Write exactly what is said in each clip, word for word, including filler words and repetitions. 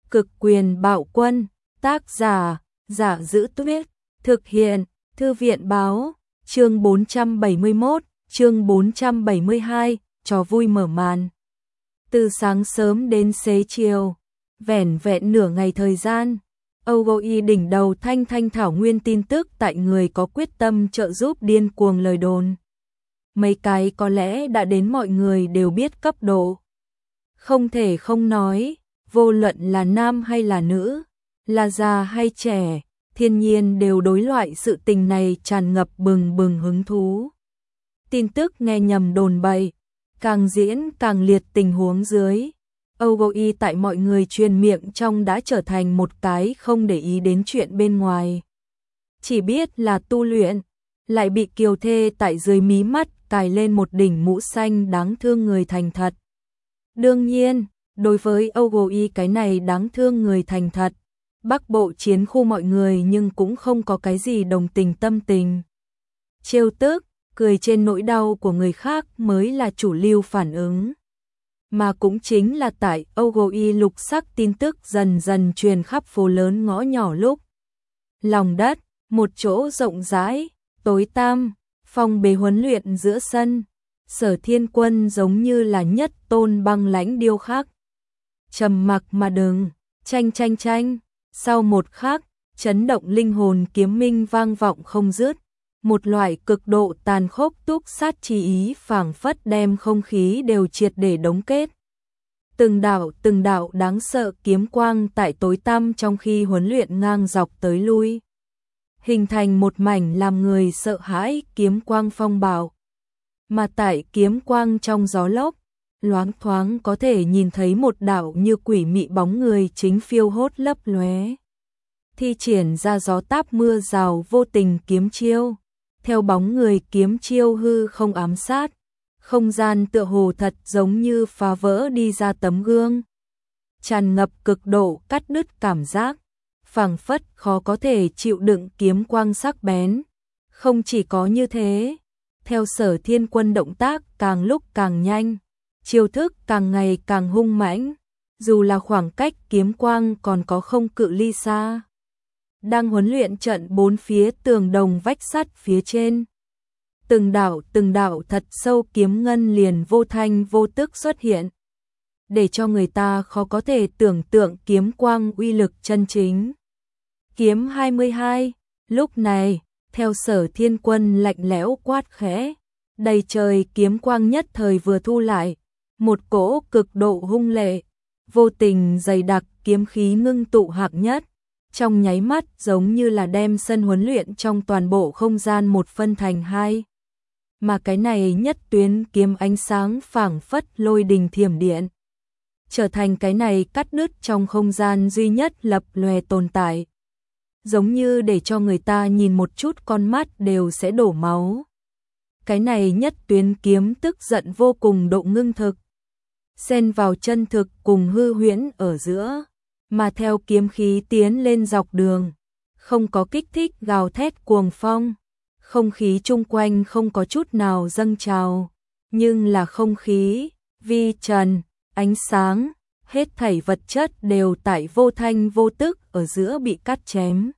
Cực quyền bạo quân, tác giả, Giả Giữ Tuyết, thực hiện, Thư viện báo, chương bốn trăm bảy mươi mốt, chương bốn trăm bảy mươi hai, trò vui mở màn. Từ sáng sớm đến xế chiều, vẻn vẹn nửa ngày thời gian, Âu Go Y đỉnh đầu thanh thanh thảo nguyên tin tức tại người có quyết tâm trợ giúp điên cuồng lời đồn. Mấy cái có lẽ đã đến mọi người đều biết cấp độ. Không thể không nói, vô luận là nam hay là nữ, là già hay trẻ, thiên nhiên đều đối loại sự tình này tràn ngập bừng bừng hứng thú. Tin tức nghe nhầm đồn bậy, càng diễn càng liệt tình huống dưới. Âu Go Y tại mọi người truyền miệng trong đã trở thành một cái không để ý đến chuyện bên ngoài. Chỉ biết là tu luyện, lại bị kiều thê tại dưới mí mắt cài lên một đỉnh mũ xanh đáng thương người thành thật. Đương nhiên, đối với Âu Go Y cái này đáng thương người thành thật, Bắc Bộ chiến khu mọi người nhưng cũng không có cái gì đồng tình tâm tình. Trêu tức, cười trên nỗi đau của người khác mới là chủ lưu phản ứng. Mà cũng chính là tại Âu Go Y lục sắc tin tức dần dần truyền khắp phố lớn ngõ nhỏ lúc. Lòng đất, một chỗ rộng rãi, tối tăm, phòng bế huấn luyện giữa sân, Sở Thiên Quân giống như là nhất tôn băng lãnh điêu khắc. Trầm mặc mà đừng, tranh tranh tranh, sau một khắc, chấn động linh hồn kiếm minh vang vọng không dứt, một loại cực độ tàn khốc túc sát chi ý phảng phất đem không khí đều triệt để đóng kết. Từng đạo từng đạo đáng sợ kiếm quang tại tối tăm trong khi huấn luyện ngang dọc tới lui, hình thành một mảnh làm người sợ hãi kiếm quang phong bạo. Mà tại kiếm quang trong gió lốc, loáng thoáng có thể nhìn thấy một đạo như quỷ mị bóng người chính phiêu hốt lấp lóe, thi triển ra gió táp mưa rào vô tình kiếm chiêu. Theo bóng người kiếm chiêu hư không ám sát, không gian tựa hồ thật giống như phá vỡ đi ra tấm gương, tràn ngập cực độ cắt đứt cảm giác, phảng phất khó có thể chịu đựng kiếm quang sắc bén. Không chỉ có như thế, theo Sở Thiên Quân động tác càng lúc càng nhanh, chiêu thức càng ngày càng hung mãnh, dù là khoảng cách kiếm quang còn có không cự ly xa. Đang huấn luyện trận bốn phía tường đồng vách sắt phía trên, từng đạo từng đạo thật sâu kiếm ngân liền vô thanh vô tức xuất hiện, để cho người ta khó có thể tưởng tượng kiếm quang uy lực chân chính. Kiếm hai mươi hai, lúc này, theo Sở Thiên Quân lạnh lẽo quát khẽ, đầy trời kiếm quang nhất thời vừa thu lại, một cỗ cực độ hung lệ, vô tình dày đặc kiếm khí ngưng tụ hạng nhất, trong nháy mắt giống như là đem sân huấn luyện trong toàn bộ không gian một phân thành hai. Mà cái này nhất tuyến kiếm ánh sáng phảng phất lôi đình thiểm điện, trở thành cái này cắt đứt trong không gian duy nhất lập lòe tồn tại. Giống như để cho người ta nhìn một chút con mắt đều sẽ đổ máu. Cái này nhất tuyến kiếm tức giận vô cùng độ ngưng thực, xen vào chân thực cùng hư huyễn ở giữa, mà theo kiếm khí tiến lên dọc đường, không có kích thích gào thét cuồng phong, không khí chung quanh không có chút nào dâng trào, nhưng là không khí, vi trần, ánh sáng, hết thảy vật chất đều tại vô thanh vô tức ở giữa bị cắt chém,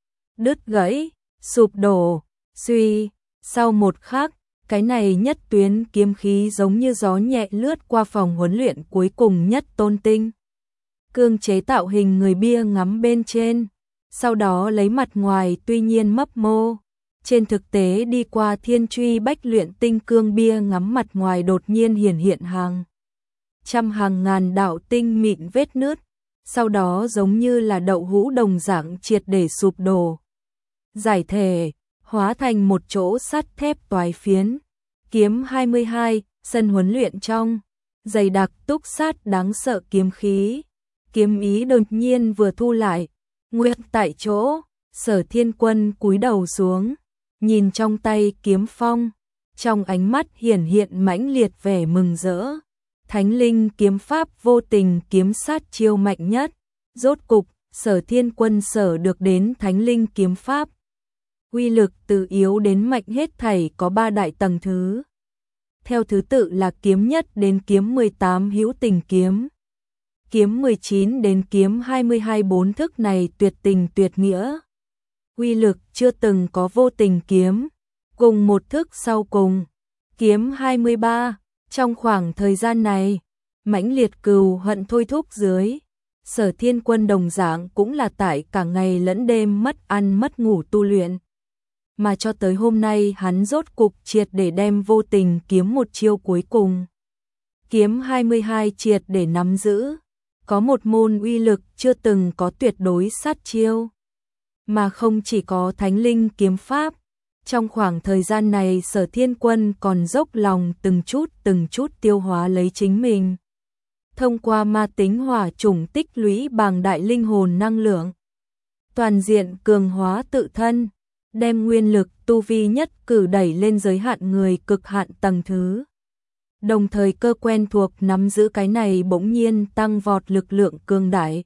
đứt gãy, sụp đổ, suy. Sau một khắc, cái này nhất tuyến kiếm khí giống như gió nhẹ lướt qua phòng huấn luyện cuối cùng nhất tôn tinh cương chế tạo hình người bia ngắm bên trên, sau đó lấy mặt ngoài tuy nhiên mấp mô, trên thực tế đi qua thiên truy bách luyện tinh cương bia ngắm mặt ngoài đột nhiên hiển hiện hàng trăm hàng ngàn đạo tinh mịn vết nứt, sau đó giống như là đậu hũ đồng dạng triệt để sụp đổ, giải thể, hóa thành một chỗ sắt thép toái phiến. Kiếm hai mươi hai, sân huấn luyện trong, dày đặc túc sát đáng sợ kiếm khí. Kiếm ý đột nhiên vừa thu lại, nguyên tại chỗ, Sở Thiên Quân cúi đầu xuống, nhìn trong tay kiếm phong, trong ánh mắt hiển hiện mãnh liệt vẻ mừng rỡ. Thánh linh kiếm pháp vô tình kiếm sát chiêu mạnh nhất, rốt cục, Sở Thiên Quân sở được đến thánh linh kiếm pháp. Uy lực từ yếu đến mạnh hết thảy có ba đại tầng thứ. Theo thứ tự là kiếm nhất đến kiếm mười tám hữu tình kiếm. kiếm mười chín đến kiếm hai mươi hai bốn thức này tuyệt tình tuyệt nghĩa. Uy lực chưa từng có vô tình kiếm, cùng một thức sau cùng, kiếm hai mươi ba, trong khoảng thời gian này, mãnh liệt cừu hận thôi thúc dưới, Sở Thiên Quân đồng dạng cũng là tại cả ngày lẫn đêm mất ăn mất ngủ tu luyện. Mà cho tới hôm nay hắn rốt cục triệt để đem vô tình kiếm một chiêu cuối cùng. Kiếm hai mươi hai triệt để nắm giữ, có một môn uy lực chưa từng có tuyệt đối sát chiêu. Mà không chỉ có thánh linh kiếm pháp, trong khoảng thời gian này Sở Thiên Quân còn dốc lòng từng chút từng chút tiêu hóa lấy chính mình. Thông qua ma tính hỏa chủng tích lũy bằng đại linh hồn năng lượng, toàn diện cường hóa tự thân, đem nguyên lực tu vi nhất cử đẩy lên giới hạn người cực hạn tầng thứ. Đồng thời cơ quen thuộc nắm giữ cái này bỗng nhiên tăng vọt lực lượng cường đại.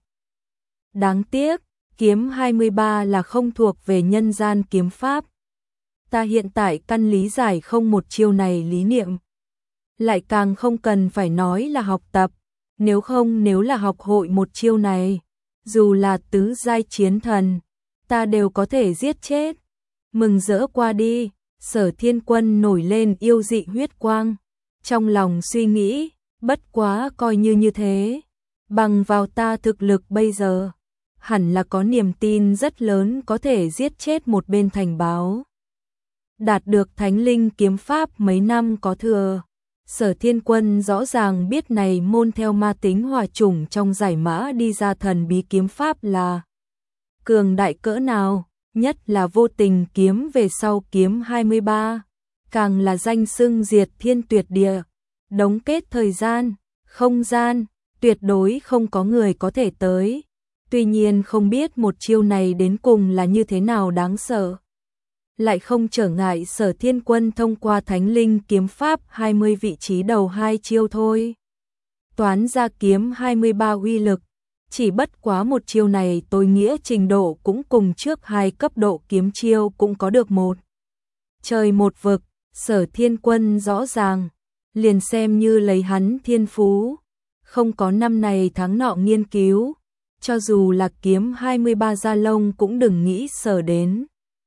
Đáng tiếc, kiếm hai mươi ba là không thuộc về nhân gian kiếm pháp. Ta hiện tại căn lý giải không một chiêu này lý niệm. Lại càng không cần phải nói là học tập, nếu không nếu là học hội một chiêu này, dù là tứ giai chiến thần, ta đều có thể giết chết. Mừng rỡ qua đi, Sở Thiên Quân nổi lên yêu dị huyết quang. Trong lòng suy nghĩ, bất quá coi như như thế, bằng vào ta thực lực bây giờ, hẳn là có niềm tin rất lớn có thể giết chết một bên thành báo. Đạt được thánh linh kiếm pháp mấy năm có thừa, Sở Thiên Quân rõ ràng biết này môn theo ma tính hỏa chủng trong giải mã đi ra thần bí kiếm pháp là cường đại cỡ nào, nhất là vô tình kiếm về sau kiếm hai mươi ba, càng là danh xưng diệt thiên tuyệt địa, đống kết thời gian, không gian, tuyệt đối không có người có thể tới. Tuy nhiên không biết một chiêu này đến cùng là như thế nào đáng sợ. Lại không trở ngại Sở Thiên Quân thông qua thánh linh kiếm pháp hai mươi vị trí đầu hai chiêu thôi. Toán ra kiếm hai mươi ba uy lực, chỉ bất quá một chiêu này tối nghĩa trình độ cũng cùng trước hai cấp độ kiếm chiêu cũng có được một trời một vực. Sở Thiên Quân rõ ràng, liền xem như lấy hắn thiên phú, không có năm này tháng nọ nghiên cứu, cho dù là kiếm hai mươi ba gia lông cũng đừng nghĩ sở đến.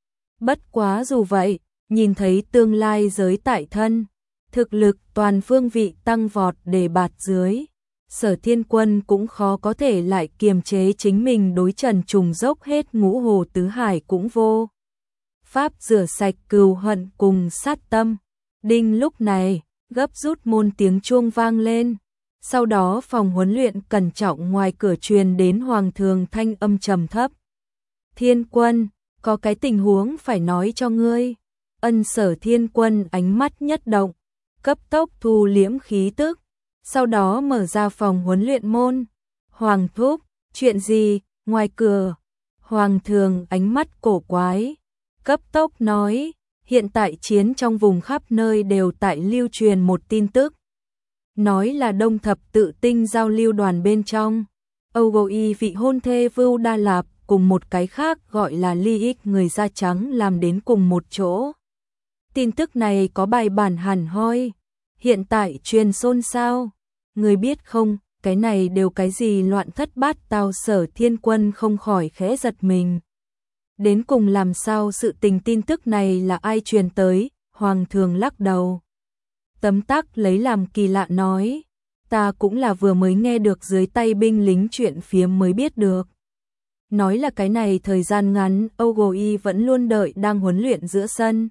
Bất quá dù vậy, nhìn thấy tương lai giới tại thân, thực lực toàn phương vị tăng vọt để bạt dưới, Sở Thiên Quân cũng khó có thể lại kiềm chế chính mình đối trần trùng dốc hết ngũ hồ tứ hải cũng vô pháp rửa sạch cừu hận cùng sát tâm. Đinh lúc này, gấp rút môn tiếng chuông vang lên. Sau đó phòng huấn luyện cẩn trọng ngoài cửa truyền đến Hoàng Thường thanh âm trầm thấp. Thiên Quân, có cái tình huống phải nói cho ngươi. Ân Sở Thiên Quân ánh mắt nhất động, cấp tốc thu liễm khí tức. Sau đó mở ra phòng huấn luyện môn. Hoàng thúc, chuyện gì? Ngoài cửa. Hoàng Thường ánh mắt cổ quái, cấp tốc nói, hiện tại chiến trong vùng khắp nơi đều tại lưu truyền một tin tức. Nói là Đông Thập Tự Tinh giao lưu đoàn bên trong, Âu Gô Y vị hôn thê Vưu Đa Lạp cùng một cái khác gọi là Ly Ích người da trắng làm đến cùng một chỗ. Tin tức này có bài bản hẳn hoi, hiện tại truyền xôn xao. Người biết không, cái này đều cái gì loạn thất bát tao. Sở Thiên Quân không khỏi khẽ giật mình. Đến cùng làm sao sự tình tin tức này là ai truyền tới? Hoàng Thường lắc đầu, tấm tắc lấy làm kỳ lạ nói, ta cũng là vừa mới nghe được dưới tay binh lính chuyện phiếm mới biết được. Nói là cái này thời gian ngắn Âu Gô Y vẫn luôn đợi đang huấn luyện giữa sân.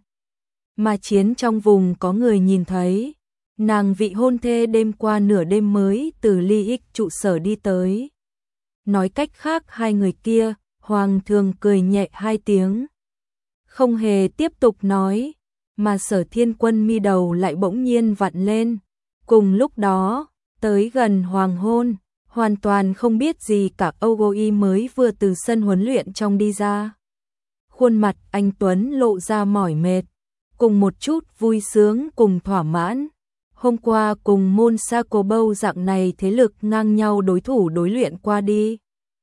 Mà chiến trong vùng có người nhìn thấy, nàng vị hôn thê đêm qua nửa đêm mới từ Ly Ích trụ sở đi tới. Nói cách khác hai người kia, Hoàng Thường cười nhẹ hai tiếng, không hề tiếp tục nói, mà Sở Thiên Quân mi đầu lại bỗng nhiên vặn lên. Cùng lúc đó, tới gần hoàng hôn, hoàn toàn không biết gì cả Âu Gô Y mới vừa từ sân huấn luyện trong đi ra. Khuôn mặt anh Tuấn lộ ra mỏi mệt, cùng một chút vui sướng cùng thỏa mãn. Hôm qua cùng môn sa cổ bâu dạng này thế lực ngang nhau đối thủ đối luyện qua đi.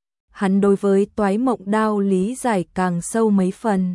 Hắn đối với toái mộng đao lý giải càng sâu mấy phần.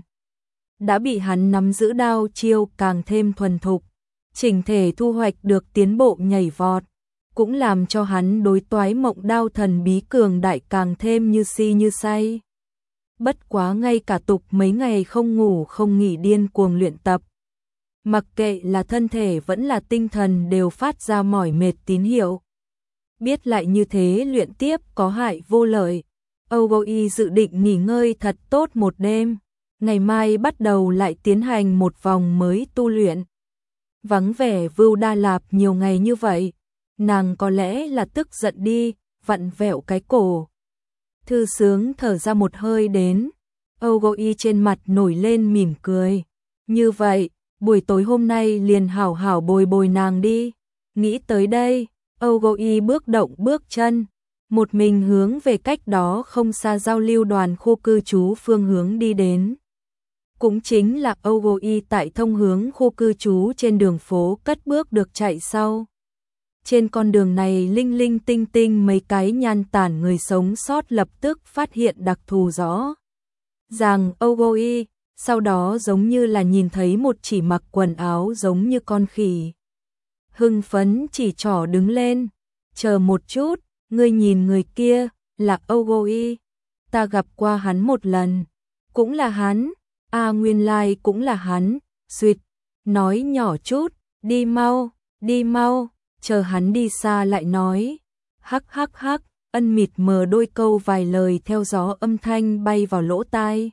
Đã bị hắn nắm giữ đao chiêu càng thêm thuần thục, chỉnh thể thu hoạch được tiến bộ nhảy vọt. cũng làm cho hắn đối toái mộng đao thần bí cường đại càng thêm như si như say. Bất quá ngay cả tục mấy ngày không ngủ không nghỉ điên cuồng luyện tập. Mặc kệ là thân thể vẫn là tinh thần đều phát ra mỏi mệt tín hiệu. Biết lại như thế luyện tiếp có hại vô lợi. Ogoi dự định nghỉ ngơi thật tốt một đêm. Ngày mai bắt đầu lại tiến hành một vòng mới tu luyện. Vắng vẻ Vưu Đa Lạp nhiều ngày như vậy, nàng có lẽ là tức giận đi, vặn vẹo cái cổ. Thư Sướng thở ra một hơi đến, Ogoi trên mặt nổi lên mỉm cười. Như vậy, buổi tối hôm nay liền hảo hảo bồi bồi nàng đi. Nghĩ tới đây, Ogoi bước động bước chân, một mình hướng về cách đó không xa giao lưu đoàn khu cư trú phương hướng đi đến. Cũng chính là Ogoi tại thông hướng khu cư trú trên đường phố cất bước được chạy sau. Trên con đường này linh linh tinh tinh mấy cái nhan tản người sống sót lập tức phát hiện đặc thù rõ ràng Ogoi, sau đó giống như là nhìn thấy một chỉ mặc quần áo giống như con khỉ. Hưng phấn chỉ trỏ đứng lên, chờ một chút, ngươi nhìn người kia, là Ogoi, ta gặp qua hắn một lần, cũng là hắn, a à, nguyên lai like cũng là hắn, suýt, nói nhỏ chút, đi mau, đi mau, chờ hắn đi xa lại nói, hắc hắc hắc, ân mịt mờ đôi câu vài lời theo gió âm thanh bay vào lỗ tai.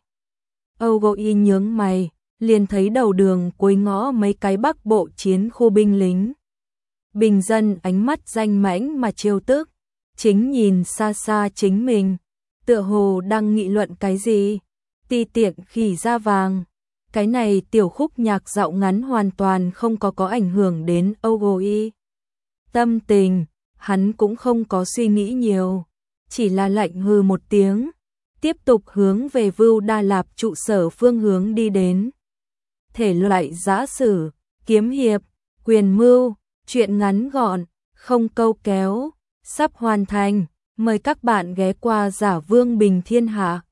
Ogoi nhướng mày, liền thấy đầu đường cuối ngõ mấy cái bắc bộ chiến khu binh lính. Bình dân ánh mắt danh mãnh mà trêu tức, chính nhìn xa xa chính mình, tựa hồ đang nghị luận cái gì, ti tiện khỉ da vàng. Cái này tiểu khúc nhạc dạo ngắn hoàn toàn không có có ảnh hưởng đến Ogoi. Tâm tình, hắn cũng không có suy nghĩ nhiều, chỉ là lạnh hừ một tiếng, tiếp tục hướng về Vưu Đa Lạp trụ sở phương hướng đi đến. Thể loại giã sử, kiếm hiệp, quyền mưu, truyện ngắn gọn, không câu kéo, sắp hoàn thành, mời các bạn ghé qua Giả Vương Bình Thiên Hạ.